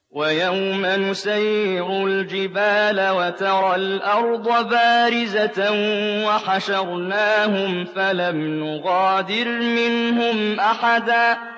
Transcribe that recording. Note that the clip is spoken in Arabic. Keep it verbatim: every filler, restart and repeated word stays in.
وَيَوْمَ نُسَيِّرُ الْجِبَالَ وَتَرَى الْأَرْضَ بَارِزَةً وَحَشَرْنَاهُمْ فَلَمْ نُغَادِرْ مِنْهُمْ أَحَدًا